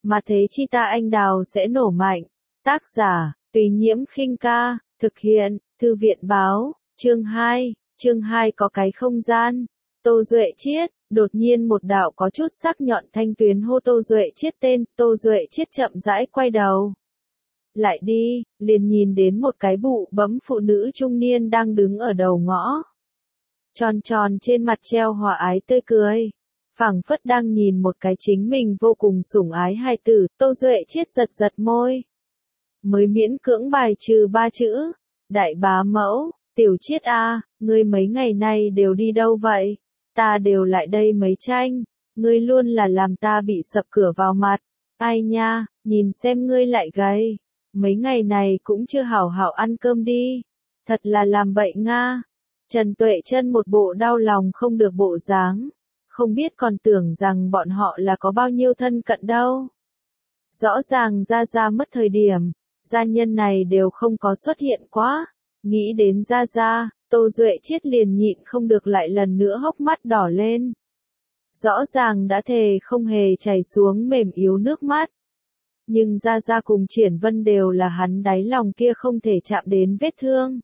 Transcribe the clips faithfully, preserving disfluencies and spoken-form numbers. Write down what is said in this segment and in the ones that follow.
mà thế chi ta anh đào sẽ nổ mạnh. Tác giả, Tùy Nhiễm Khinh Ca, thực hiện, Thư viện Báo, chương hai, chương hai có cái không gian. Tô Duệ Chiết, đột nhiên một đạo có chút sắc nhọn thanh tuyến hô Tô Duệ Chiết tên, Tô Duệ Chiết chậm rãi quay đầu. Lại đi, liền nhìn đến một cái bụ bẫm phụ nữ trung niên đang đứng ở đầu ngõ. Tròn tròn trên mặt treo hòa ái tươi cười. Phảng phất đang nhìn một cái chính mình vô cùng sủng ái hài tử, Tô Duệ Chiết giật giật môi. Mới miễn cưỡng bài trừ ba chữ. Đại bá mẫu, Tiểu Chiết a, ngươi mấy ngày nay đều đi đâu vậy? Ta đều lại đây mấy tranh, ngươi luôn là làm ta bị sập cửa vào mặt. Ai nha, nhìn xem ngươi lại gầy. Mấy ngày này cũng chưa hảo hảo ăn cơm đi. Thật là làm bậy nga. Trần Tuệ Chân một bộ đau lòng không được bộ dáng. Không biết còn tưởng rằng bọn họ là có bao nhiêu thân cận đâu. Rõ ràng Gia Gia mất thời điểm, gia nhân này đều không có xuất hiện quá. Nghĩ đến Gia Gia, Tô Duệ Chiết liền nhịn không được lại lần nữa hốc mắt đỏ lên. Rõ ràng đã thề không hề chảy xuống mềm yếu nước mắt. Nhưng Gia Gia cùng Triển Vân đều là hắn đáy lòng kia không thể chạm đến vết thương.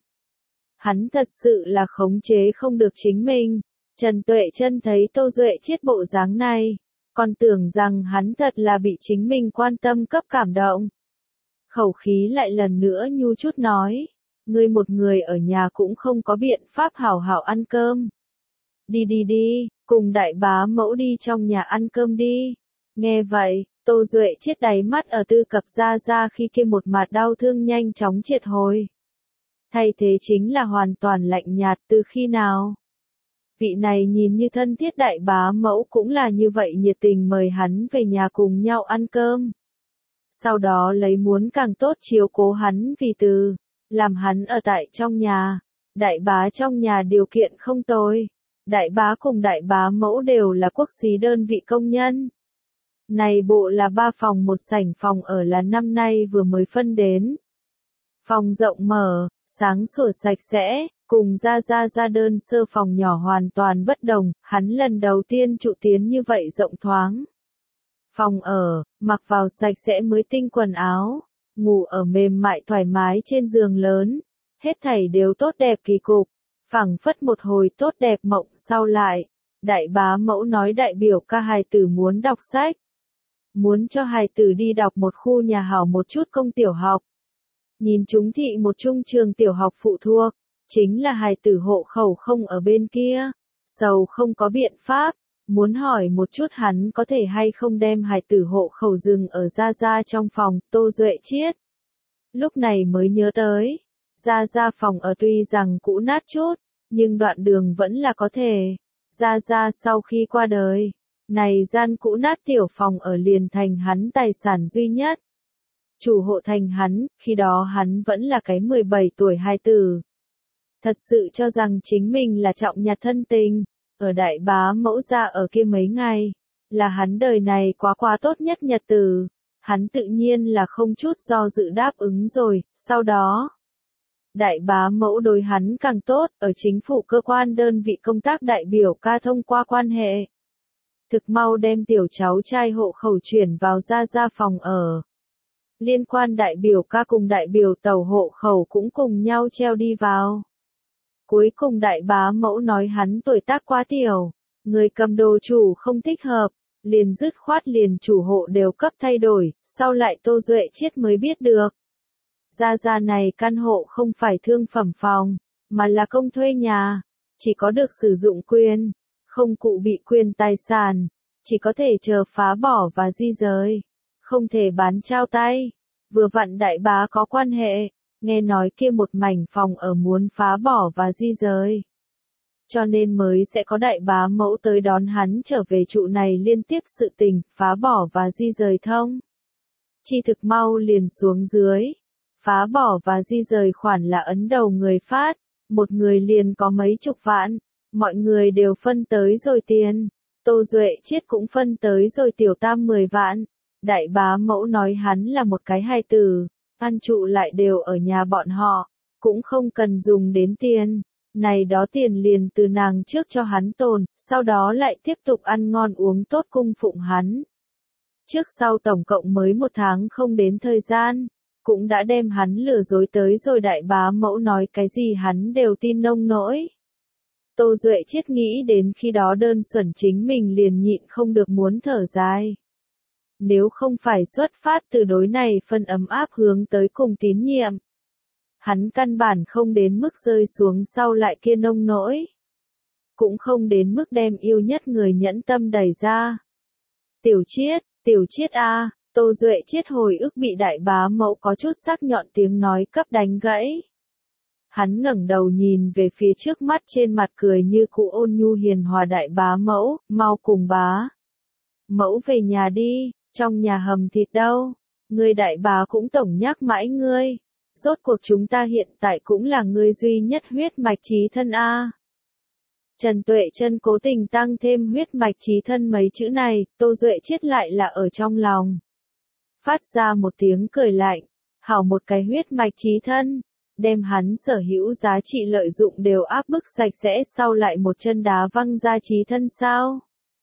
Hắn thật sự là khống chế không được chính mình. Trần Tuệ Chân thấy Tô Duệ Chiết bộ dáng này, còn tưởng rằng hắn thật là bị chính mình quan tâm cấp cảm động. Khẩu khí lại lần nữa nhu chút nói, ngươi một người ở nhà cũng không có biện pháp hảo hảo ăn cơm. Đi đi đi, cùng đại bá mẫu đi trong nhà ăn cơm đi. Nghe vậy, Tô Duệ Chiết đáy mắt ở Tư Cập Gia Gia khi kia một mặt đau thương nhanh chóng triệt hồi. Thay thế chính là hoàn toàn lạnh nhạt từ khi nào. Vị này nhìn như thân thiết đại bá mẫu cũng là như vậy nhiệt tình mời hắn về nhà cùng nhau ăn cơm. Sau đó lấy muốn càng tốt chiếu cố hắn vì từ, làm hắn ở tại trong nhà. Đại bá trong nhà điều kiện không tồi. Đại bá cùng đại bá mẫu đều là quốc xí đơn vị công nhân. Này bộ là ba phòng một sảnh phòng ở là năm nay vừa mới phân đến. Phòng rộng mở, sáng sủa sạch sẽ, cùng Gia Gia ra đơn sơ phòng nhỏ hoàn toàn bất đồng, hắn lần đầu tiên trụ tiến như vậy rộng thoáng. Phòng ở, mặc vào sạch sẽ mới tinh quần áo, ngủ ở mềm mại thoải mái trên giường lớn, hết thảy đều tốt đẹp kỳ cục, phảng phất một hồi tốt đẹp mộng sau lại. Đại bá mẫu nói đại biểu ca hài tử muốn đọc sách, muốn cho hài tử đi đọc một khu nhà hảo một chút công tiểu học. Nhìn chúng thị một trung trường tiểu học phụ thuộc, chính là hài tử hộ khẩu không ở bên kia, sầu không có biện pháp, muốn hỏi một chút hắn có thể hay không đem hài tử hộ khẩu dừng ở Gia Gia trong phòng. Tô Duệ Chiết lúc này mới nhớ tới, Gia Gia phòng ở tuy rằng cũ nát chút, nhưng đoạn đường vẫn là có thể. Gia Gia sau khi qua đời, này gian cũ nát tiểu phòng ở liền thành hắn tài sản duy nhất. Chủ hộ thành hắn, khi đó hắn vẫn là cái mười bảy tuổi hài tử. Thật sự cho rằng chính mình là trọng nhặt thân tình, ở đại bá mẫu gia ở kia mấy ngày, là hắn đời này quá quá tốt nhất nhật tử. Hắn tự nhiên là không chút do dự đáp ứng rồi, sau đó. Đại bá mẫu đối hắn càng tốt, ở chính phủ cơ quan đơn vị công tác đại biểu ca thông qua quan hệ. Thực mau đem tiểu cháu trai hộ khẩu chuyển vào Gia Gia phòng ở. Liên quan đại biểu ca cùng đại biểu tàu hộ khẩu cũng cùng nhau treo đi vào. Cuối cùng đại bá mẫu nói hắn tuổi tác quá tiểu, người cầm đồ chủ không thích hợp, liền dứt khoát liền chủ hộ đều cấp thay đổi, sau lại Tô Duệ Chiết mới biết được. Gia Gia này căn hộ không phải thương phẩm phòng, mà là công thuê nhà, chỉ có được sử dụng quyền, không cụ bị quyền tài sản, chỉ có thể chờ phá bỏ và di rời, không thể bán trao tay. Vừa vặn đại bá có quan hệ, nghe nói kia một mảnh phòng ở muốn phá bỏ và di rời. Cho nên mới sẽ có đại bá mẫu tới đón hắn trở về trụ này liên tiếp sự tình, phá bỏ và di rời thông. Chi thực mau liền xuống dưới. Phá bỏ và di rời khoản là ấn đầu người phát, một người liền có mấy chục vạn, mọi người đều phân tới rồi tiền. Tô Duệ Chiết cũng phân tới rồi tiểu tam mười vạn. Đại bá mẫu nói hắn là một cái hài tử, ăn trụ lại đều ở nhà bọn họ, cũng không cần dùng đến tiền. Này đó tiền liền từ nàng trước cho hắn tồn, sau đó lại tiếp tục ăn ngon uống tốt cung phụng hắn. Trước sau tổng cộng mới một tháng không đến thời gian, cũng đã đem hắn lừa dối tới rồi. Đại bá mẫu nói cái gì hắn đều tin nông nỗi. Tô Duệ Chiết nghĩ đến khi đó đơn thuần chính mình liền nhịn không được muốn thở dài. Nếu không phải xuất phát từ đối này phân ấm áp hướng tới cùng tín nhiệm, hắn căn bản không đến mức rơi xuống sau lại kia nông nỗi. Cũng không đến mức đem yêu nhất người nhẫn tâm đẩy ra. Tiểu Chiết, Tiểu Chiết a, Tô Duệ Chiết hồi ức bị đại bá mẫu có chút sắc nhọn tiếng nói cấp đánh gãy. Hắn ngẩng đầu nhìn về phía trước mắt trên mặt cười như cũ ôn nhu hiền hòa đại bá mẫu, mau cùng bá mẫu về nhà đi, trong nhà hầm thịt đâu, ngươi đại bá cũng tổng nhắc mãi ngươi, rốt cuộc chúng ta hiện tại cũng là ngươi duy nhất huyết mạch chí thân a. Trần Tuệ Chân cố tình tăng thêm huyết mạch chí thân mấy chữ này, Tô Duệ Chiết lại là ở trong lòng. Phát ra một tiếng cười lạnh, hảo một cái huyết mạch chí thân, đem hắn sở hữu giá trị lợi dụng đều áp bức sạch sẽ sau lại một chân đá văng ra chí thân sao?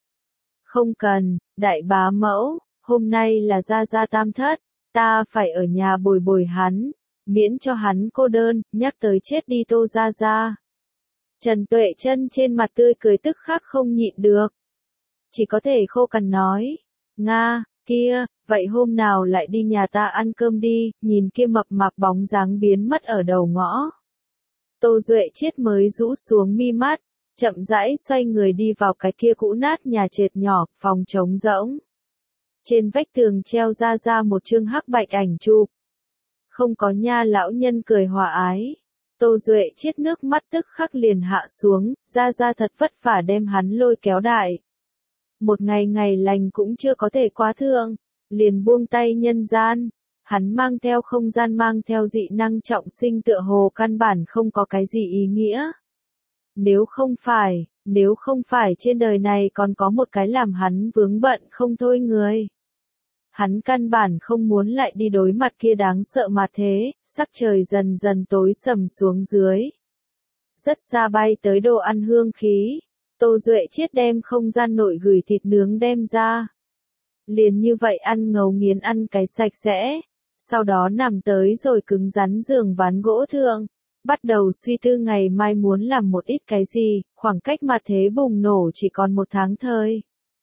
Không cần, đại bá mẫu, hôm nay là gia gia tam thất, ta phải ở nhà bồi bồi hắn, miễn cho hắn cô đơn, nhắc tới chết đi Tô gia gia. Trần Tuệ Chân trên mặt tươi cười tức khắc không nhịn được. Chỉ có thể khô cằn nói, Nga, kia, vậy hôm nào lại đi nhà ta ăn cơm đi, nhìn kia mập mạp bóng dáng biến mất ở đầu ngõ. Tô Duệ Chiết mới rũ xuống mi mắt, chậm rãi xoay người đi vào cái kia cũ nát nhà trệt nhỏ, phòng trống rỗng. Trên vách tường treo ra ra một chương hắc bạch ảnh chụp. Không có nha lão nhân cười hòa ái. Tô Duệ Chiết nước mắt tức khắc liền hạ xuống, ra ra thật vất vả đem hắn lôi kéo đại. Một ngày ngày lành cũng chưa có thể quá thượng, liền buông tay nhân gian, hắn mang theo không gian mang theo dị năng trọng sinh tựa hồ căn bản không có cái gì ý nghĩa. Nếu không phải, nếu không phải trên đời này còn có một cái làm hắn vướng bận không thôi người. Hắn căn bản không muốn lại đi đối mặt kia đáng sợ mà thế, sắc trời dần dần tối sầm xuống dưới. Rất xa bay tới đồ ăn hương khí, Tô Duệ Chiết đem không gian nội gửi thịt nướng đem ra. Liền như vậy ăn ngấu nghiến ăn cái sạch sẽ, sau đó nằm tới rồi cứng rắn giường ván gỗ thượng, bắt đầu suy tư ngày mai muốn làm một ít cái gì, khoảng cách mà thế bùng nổ chỉ còn một tháng thời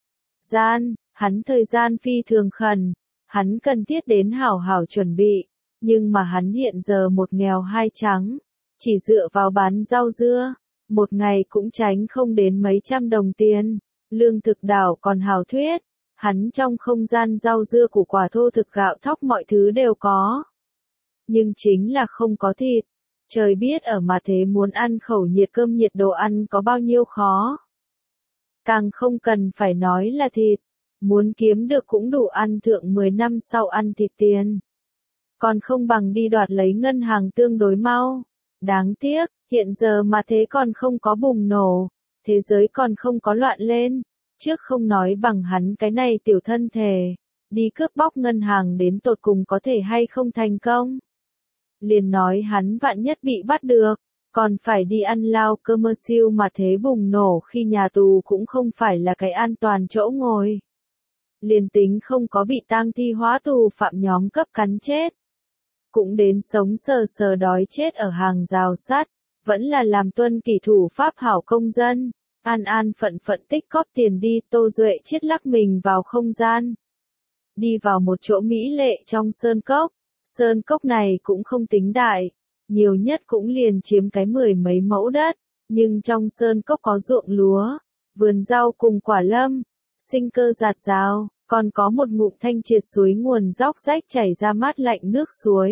gian. Hắn thời gian phi thường khẩn, hắn cần thiết đến hảo hảo chuẩn bị, nhưng mà hắn hiện giờ một nghèo hai trắng, chỉ dựa vào bán rau dưa, một ngày cũng tránh không đến mấy trăm đồng tiền, lương thực đảo còn hảo thuyết, hắn trong không gian rau dưa củ quả thô thực gạo thóc mọi thứ đều có. Nhưng chính là không có thịt, trời biết ở mà thế muốn ăn khẩu nhiệt cơm nhiệt đồ ăn có bao nhiêu khó. Càng không cần phải nói là thịt. Muốn kiếm được cũng đủ ăn thượng mười năm sau ăn thịt tiền. Còn không bằng đi đoạt lấy ngân hàng tương đối mau. Đáng tiếc, hiện giờ mà thế còn không có bùng nổ, thế giới còn không có loạn lên. Trước không nói bằng hắn cái này tiểu thân thể, đi cướp bóc ngân hàng đến tột cùng có thể hay không thành công. Liền nói hắn vạn nhất bị bắt được, còn phải đi ăn lao cơ mơ siêu mà thế bùng nổ khi nhà tù cũng không phải là cái an toàn chỗ ngồi. Liền tính không có bị tang thi hóa tù phạm nhóm cấp cắn chết, cũng đến sống sờ sờ đói chết ở hàng rào sắt, vẫn là làm tuân kỷ thủ pháp hảo công dân, an an phận phận tích cóp tiền đi. Tô Duệ Chiết lắc mình vào không gian, đi vào một chỗ mỹ lệ trong sơn cốc, sơn cốc này cũng không tính đại, nhiều nhất cũng liền chiếm cái mười mấy mẫu đất, nhưng trong sơn cốc có ruộng lúa, vườn rau cùng quả lâm, sinh cơ rạt rào. Còn có một ngụm thanh triệt suối nguồn róc rách chảy ra mát lạnh nước suối.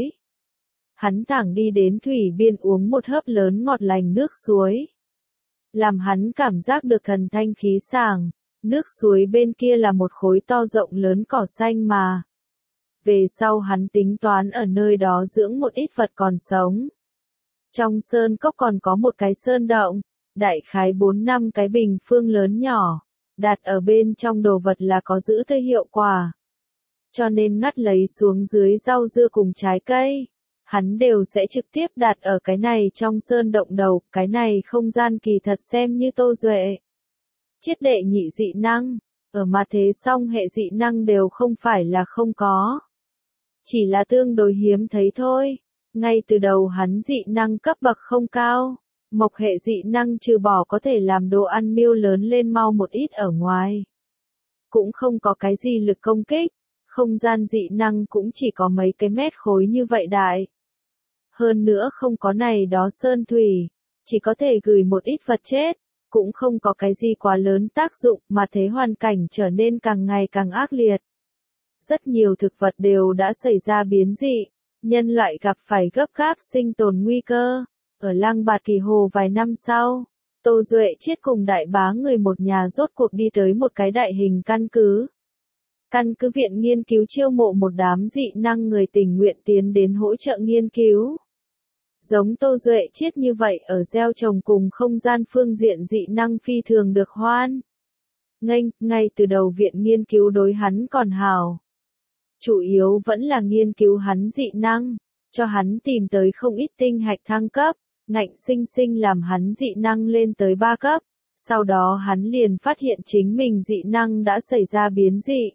Hắn thẳng đi đến thủy biên uống một hớp lớn ngọt lành nước suối. Làm hắn cảm giác được thần thanh khí sảng, nước suối bên kia là một khối to rộng lớn cỏ xanh mà. Về sau hắn tính toán ở nơi đó dưỡng một ít vật còn sống. Trong sơn cốc còn có một cái sơn động, đại khái bốn năm cái bình phương lớn nhỏ. Đặt ở bên trong đồ vật là có giữ tới hiệu quả. Cho nên ngắt lấy xuống dưới rau dưa cùng trái cây. Hắn đều sẽ trực tiếp đặt ở cái này trong sơn động đầu. Cái này không gian kỳ thật xem như Tô Duệ Chiết đệ nhị dị năng. Ở mà thế song hệ dị năng đều không phải là không có. Chỉ là tương đối hiếm thấy thôi. Ngay từ đầu hắn dị năng cấp bậc không cao. Mộc hệ dị năng trừ bỏ có thể làm đồ ăn miêu lớn lên mau một ít ở ngoài. Cũng không có cái gì lực công kích. Không gian dị năng cũng chỉ có mấy cái mét khối như vậy đại. Hơn nữa không có này đó sơn thủy. Chỉ có thể gửi một ít vật chết. Cũng không có cái gì quá lớn tác dụng mà thế hoàn cảnh trở nên càng ngày càng ác liệt. Rất nhiều thực vật đều đã xảy ra biến dị. Nhân loại gặp phải gấp gáp sinh tồn nguy cơ. Ở Lăng Bạt Kỳ Hồ vài năm sau, Tô Duệ Chiết cùng đại bá người một nhà rốt cuộc đi tới một cái đại hình căn cứ. Căn cứ viện nghiên cứu chiêu mộ một đám dị năng người tình nguyện tiến đến hỗ trợ nghiên cứu. Giống Tô Duệ Chiết như vậy ở gieo trồng cùng không gian phương diện dị năng phi thường được hoan nghênh, ngay từ đầu viện nghiên cứu đối hắn còn hào. Chủ yếu vẫn là nghiên cứu hắn dị năng, cho hắn tìm tới không ít tinh hạch thăng cấp, ngạnh sinh sinh làm hắn dị năng lên tới ba cấp, sau đó hắn liền phát hiện chính mình dị năng đã xảy ra biến dị.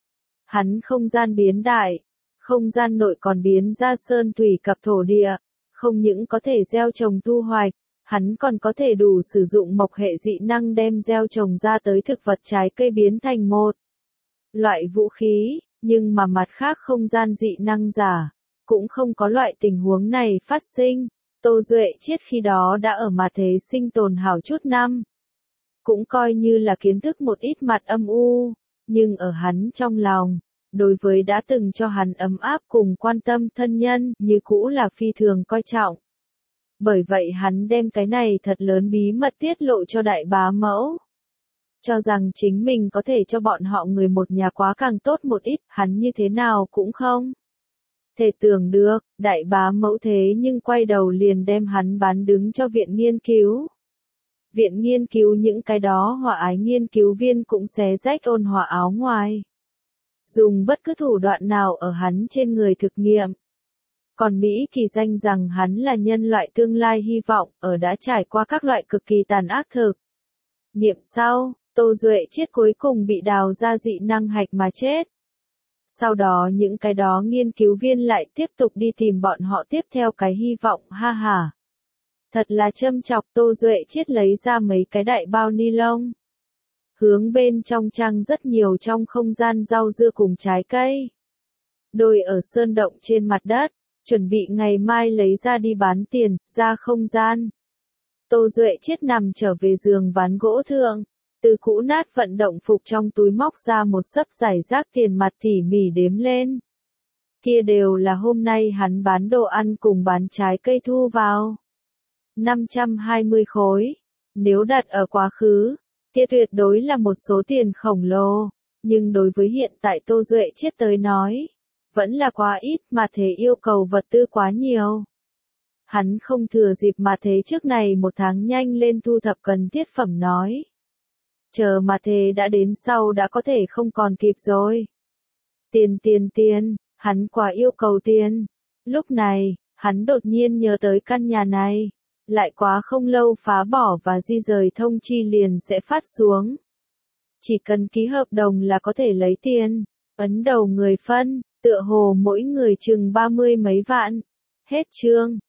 Hắn không gian biến đại, không gian nội còn biến ra sơn thủy cập thổ địa, không những có thể gieo trồng thu hoạch, hắn còn có thể đủ sử dụng mộc hệ dị năng đem gieo trồng ra tới thực vật trái cây biến thành một loại vũ khí, nhưng mà mặt khác không gian dị năng giả, cũng không có loại tình huống này phát sinh. Tô Duệ Chiết khi đó đã ở mà thế sinh tồn hảo chút năm. Cũng coi như là kiến thức một ít mặt âm u, nhưng ở hắn trong lòng, đối với đã từng cho hắn ấm áp cùng quan tâm thân nhân như cũ là phi thường coi trọng. Bởi vậy hắn đem cái này thật lớn bí mật tiết lộ cho đại bá mẫu. Cho rằng chính mình có thể cho bọn họ người một nhà quá càng tốt một ít, hắn như thế nào cũng không thể tưởng được, đại bá mẫu thế nhưng quay đầu liền đem hắn bán đứng cho viện nghiên cứu. Viện nghiên cứu những cái đó họa ái nghiên cứu viên cũng xé rách ôn hòa áo ngoài. Dùng bất cứ thủ đoạn nào ở hắn trên người thực nghiệm. Còn Mỹ kỳ danh rằng hắn là nhân loại tương lai hy vọng ở đã trải qua các loại cực kỳ tàn ác thực. Nghiệm sau, Tô Duệ Chiết cuối cùng bị đào ra dị năng hạch mà chết. Sau đó những cái đó nghiên cứu viên lại tiếp tục đi tìm bọn họ tiếp theo cái hy vọng, ha ha. Thật là châm chọc. Tô Duệ Chiết lấy ra mấy cái đại bao ni lông. Hướng bên trong trang rất nhiều trong không gian rau dưa cùng trái cây. Đôi ở sơn động trên mặt đất, chuẩn bị ngày mai lấy ra đi bán tiền, ra không gian. Tô Duệ Chiết nằm trở về giường ván gỗ thượng, từ cũ nát vận động phục trong túi móc ra một xấp giải rác tiền mặt tỉ mỉ đếm lên. Kia đều là hôm nay hắn bán đồ ăn cùng bán trái cây thu vào. năm trăm hai mươi khối. Nếu đặt ở quá khứ, kia tuyệt đối là một số tiền khổng lồ, nhưng đối với hiện tại Tô Duệ Chiết tới nói, vẫn là quá ít mà thế yêu cầu vật tư quá nhiều. Hắn không thừa dịp mà thế trước này một tháng nhanh lên thu thập cần thiết phẩm nói. Chờ mà thế đã đến sau đã có thể không còn kịp rồi. Tiền tiền tiền, hắn quá yêu cầu tiền. Lúc này, hắn đột nhiên nhớ tới căn nhà này. Lại quá không lâu phá bỏ và di rời thông chi liền sẽ phát xuống. Chỉ cần ký hợp đồng là có thể lấy tiền. Ấn đầu người phân, tựa hồ mỗi người chừng ba mươi mấy vạn. Hết chương.